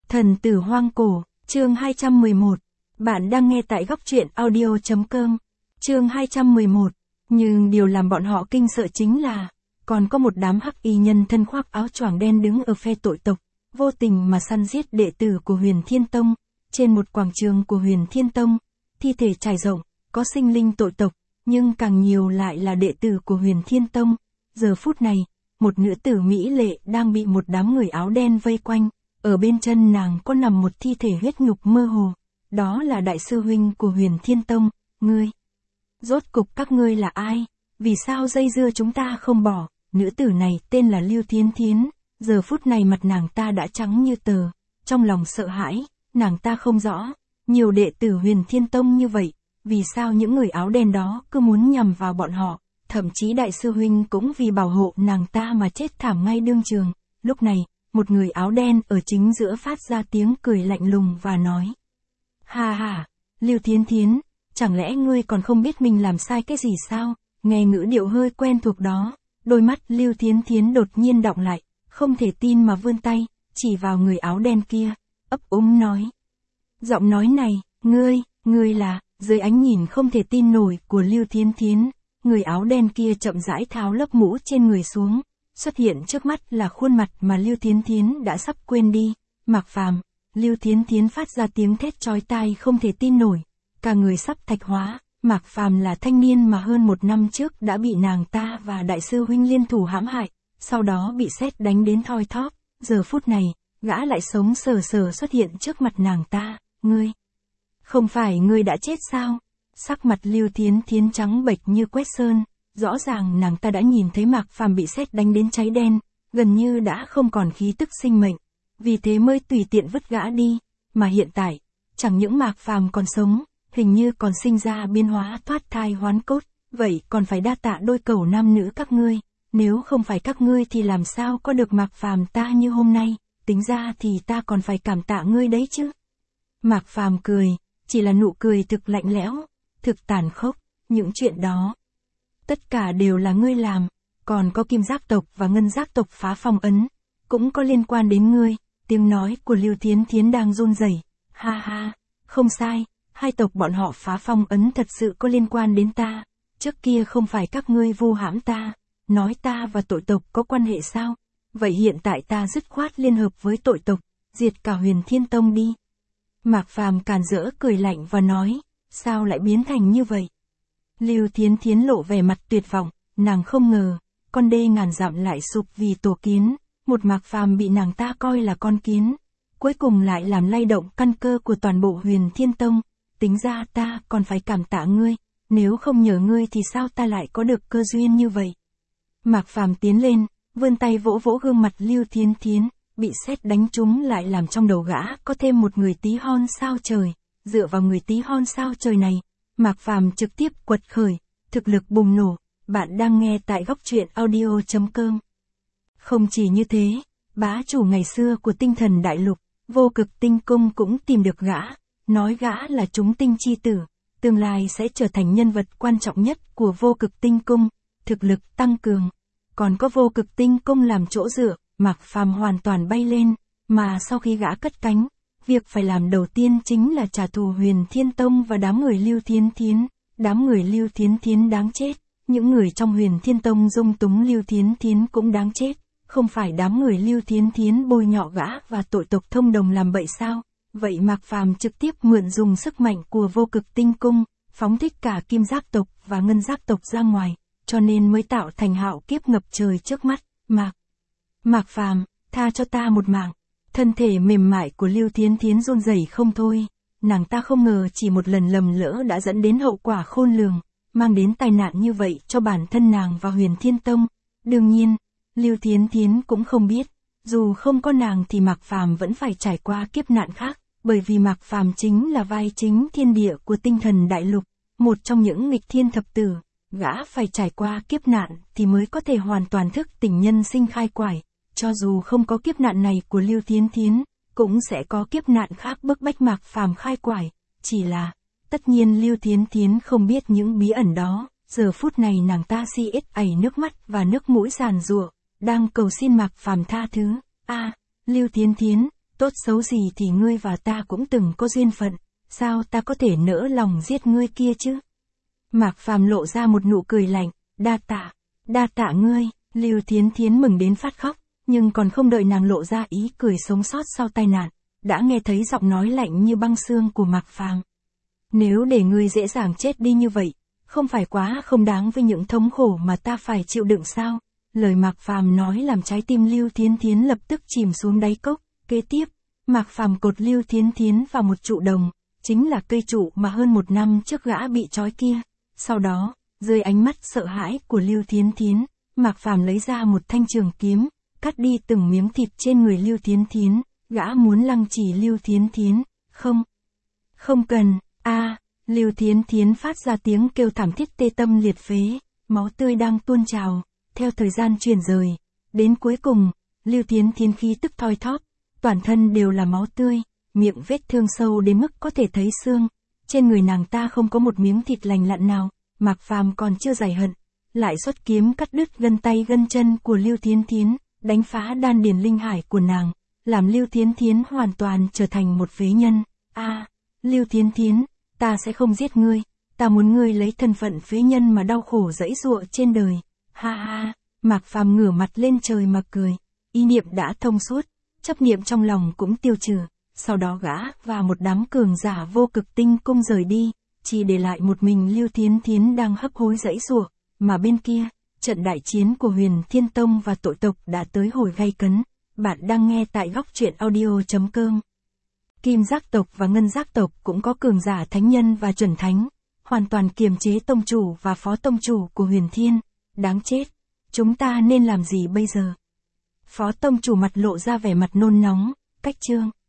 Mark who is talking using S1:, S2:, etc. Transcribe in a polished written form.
S1: Thần tử hoang cổ, chương 211. Bạn đang nghe tại góc truyện audio.com. Chương 211. Nhưng điều làm bọn họ kinh sợ chính là, còn có một đám hắc y nhân thân khoác áo choàng đen đứng ở phe tội tộc, vô tình mà săn giết đệ tử của Huyền Thiên Tông, trên một quảng trường của Huyền Thiên Tông, thi thể trải rộng, có sinh linh tội tộc, nhưng càng nhiều lại là đệ tử của Huyền Thiên Tông. Giờ phút này, một nữ tử mỹ lệ đang bị một đám người áo đen vây quanh, ở bên chân nàng có nằm một thi thể huyết nhục mơ hồ, đó là đại sư huynh của Huyền Thiên Tông. Ngươi, rốt cục các ngươi là ai, vì sao dây dưa chúng ta không bỏ? Nữ tử này tên là Lưu Thiến Thiến, giờ phút này mặt nàng ta đã trắng như tờ, trong lòng sợ hãi, nàng ta không rõ, nhiều đệ tử Huyền Thiên Tông như vậy, vì sao những người áo đen đó cứ muốn nhằm vào bọn họ, thậm chí đại sư huynh cũng vì bảo hộ nàng ta mà chết thảm ngay đương trường. Lúc này, một người áo đen ở chính giữa phát ra tiếng cười lạnh lùng và nói: Ha ha, Lưu Thiến Thiến, chẳng lẽ ngươi còn không biết mình làm sai cái gì sao? Nghe ngữ điệu hơi quen thuộc đó, đôi mắt Lưu Thiến Thiến đột nhiên đọng lại, không thể tin mà vươn tay, chỉ vào người áo đen kia, ấp úng nói. Giọng nói này, ngươi là, dưới ánh nhìn không thể tin nổi của Lưu Thiến Thiến, người áo đen kia chậm rãi tháo lớp mũ trên người xuống, xuất hiện trước mắt là khuôn mặt mà Lưu Thiến Thiến đã sắp quên đi, Mạc Phàm. Lưu Thiến Thiến phát ra tiếng thét chói tai không thể tin nổi, cả người sắp thạch hóa. Mạc Phàm là thanh niên mà hơn một năm trước đã bị nàng ta và đại sư huynh liên thủ hãm hại, sau đó bị sét đánh đến thoi thóp, giờ phút này, gã lại sống sờ sờ xuất hiện trước mặt nàng ta. Ngươi, không phải ngươi đã chết sao? Sắc mặt Lưu Thiến Thiến trắng bệch như quét sơn, rõ ràng nàng ta đã nhìn thấy Mạc Phàm bị sét đánh đến cháy đen, gần như đã không còn khí tức sinh mệnh, vì thế mới tùy tiện vứt gã đi, mà hiện tại, chẳng những Mạc Phàm còn sống, hình như còn sinh ra biến hóa thoát thai hoán cốt, vậy còn phải đa tạ đôi cẩu nam nữ các ngươi, nếu không phải các ngươi thì làm sao có được Mạc Phàm ta như hôm nay, tính ra thì ta còn phải cảm tạ ngươi đấy chứ. Mạc Phàm cười, chỉ là nụ cười thực lạnh lẽo, thực tàn khốc, những chuyện đó, tất cả đều là ngươi làm, còn có Kim Giác tộc và Ngân Giác tộc phá phong ấn, cũng có liên quan đến ngươi. Tiếng nói của Lưu Thiến Thiến đang run rẩy. Ha ha, không sai, hai tộc bọn họ phá phong ấn thật sự có liên quan đến ta, trước kia không phải các ngươi vu hãm ta, nói ta và tội tộc có quan hệ sao? Vậy hiện tại ta dứt khoát liên hợp với tội tộc, diệt cả Huyền Thiên Tông đi. Mạc Phàm càn rỡ cười lạnh và nói, sao lại biến thành như vậy? Lưu Thiến Thiến lộ vẻ mặt tuyệt vọng, nàng không ngờ, con đê ngàn dặm lại sụp vì tổ kiến, một Mạc Phàm bị nàng ta coi là con kiến, cuối cùng lại làm lay động căn cơ của toàn bộ Huyền Thiên Tông, tính ra ta còn phải cảm tạ ngươi, nếu không nhờ ngươi thì sao ta lại có được cơ duyên như vậy? Mạc Phàm tiến lên, vươn tay vỗ vỗ gương mặt Lưu Thiến Thiến, bị sét đánh trúng lại làm trong đầu gã có thêm một người tí hon sao trời, dựa vào người tí hon sao trời này, Mạc Phàm trực tiếp quật khởi, thực lực bùng nổ. Bạn đang nghe tại góc truyện audio.com. Không chỉ như thế, bá chủ ngày xưa của tinh thần đại lục, Vô Cực Tinh Cung cũng tìm được gã, nói gã là chúng tinh chi tử, tương lai sẽ trở thành nhân vật quan trọng nhất của Vô Cực Tinh Cung, thực lực tăng cường. Còn có Vô Cực Tinh Cung làm chỗ dựa, Mạc Phàm hoàn toàn bay lên, mà sau khi gã cất cánh, việc phải làm đầu tiên chính là trả thù Huyền Thiên Tông và đám người Lưu Thiến Thiến. Đám người Lưu Thiến Thiến đáng chết, những người trong Huyền Thiên Tông dung túng Lưu Thiến Thiến cũng đáng chết, không phải đám người Lưu Thiến Thiến bôi nhọ gã và tội tộc thông đồng làm bậy sao? Vậy Mạc Phàm trực tiếp mượn dùng sức mạnh của Vô Cực Tinh Cung, phóng thích cả Kim Giác tộc và Ngân Giác tộc ra ngoài, cho nên mới tạo thành hạo kiếp ngập trời trước mắt. Mạc Phàm, tha cho ta một mạng. Thân thể mềm mại của Lưu Thiến Thiến run rẩy không thôi, nàng ta không ngờ chỉ một lần lầm lỡ đã dẫn đến hậu quả khôn lường, mang đến tai nạn như vậy cho bản thân nàng và Huyền Thiên Tông. Đương nhiên, Lưu Thiến Thiến cũng không biết, dù không có nàng thì Mạc Phàm vẫn phải trải qua kiếp nạn khác, bởi vì Mạc Phàm chính là vai chính thiên địa của tinh thần đại lục, một trong những nghịch thiên thập tử, gã phải trải qua kiếp nạn thì mới có thể hoàn toàn thức tỉnh nhân sinh khai quải. Cho dù không có kiếp nạn này của Lưu Thiến Thiến, cũng sẽ có kiếp nạn khác bức bách Mạc Phàm khai quải, chỉ là, tất nhiên Lưu Thiến Thiến không biết những bí ẩn đó, giờ phút này nàng ta si ít ảy nước mắt và nước mũi giàn giụa, đang cầu xin Mạc Phàm tha thứ. Lưu Thiến Thiến, tốt xấu gì thì ngươi và ta cũng từng có duyên phận, sao ta có thể nỡ lòng giết ngươi kia chứ? Mạc Phàm lộ ra một nụ cười lạnh, đa tạ ngươi, Lưu Thiến Thiến mừng đến phát khóc, nhưng còn không đợi nàng lộ ra ý cười sống sót sau tai nạn, đã nghe thấy giọng nói lạnh như băng xương của Mạc Phàm. Nếu để ngươi dễ dàng chết đi như vậy, không phải quá không đáng với những thống khổ mà ta phải chịu đựng sao? Lời Mạc Phàm nói làm trái tim Lưu Thiến Thiến lập tức chìm xuống đáy cốc. Kế tiếp, Mạc Phàm cột Lưu Thiến Thiến vào một trụ đồng, chính là cây trụ mà hơn 1 năm trước gã bị trói kia. Sau đó, dưới ánh mắt sợ hãi của Lưu Thiến Thiến, Mạc Phàm lấy ra một thanh trường kiếm, cắt đi từng miếng thịt trên người Lưu Thiến Thiến, gã muốn lăng trì Lưu Thiến Thiến. Không cần, Lưu Thiến Thiến phát ra tiếng kêu thảm thiết tê tâm liệt phế, máu tươi đang tuôn trào, theo thời gian chuyển rời. Đến cuối cùng, Lưu Thiến Thiến khí tức thoi thóp, toàn thân đều là máu tươi, miệng vết thương sâu đến mức có thể thấy xương. Trên người nàng ta không có một miếng thịt lành lặn nào. Mạc Phàm còn chưa giải hận, lại xuất kiếm cắt đứt gân tay gân chân của Lưu Thiến Thiến, đánh phá đan điền linh hải của nàng, làm Lưu Thiến Thiến hoàn toàn trở thành một phế nhân. Lưu Thiến Thiến, ta sẽ không giết ngươi, ta muốn ngươi lấy thân phận phế nhân mà đau khổ giãy giụa trên đời. Ha, Mạc Phàm ngửa mặt lên trời mà cười, ý niệm đã thông suốt, chấp niệm trong lòng cũng tiêu trừ, sau đó gã và một đám cường giả vô cực tinh cung rời đi, chỉ để lại một mình Lưu Thiến Thiến đang hấp hối giãy giụa, mà bên kia, trận đại chiến của Huyền Thiên Tông và tội tộc đã tới hồi gay cấn. Bạn đang nghe tại Góc Truyện Audio.com. Kim Giác tộc và Ngân Giác tộc cũng có cường giả thánh nhân và chuẩn thánh, hoàn toàn kiềm chế tông chủ và phó tông chủ của Huyền Thiên. Đáng chết, chúng ta nên làm gì bây giờ? Phó tông chủ mặt lộ ra vẻ mặt nôn nóng, cách chương.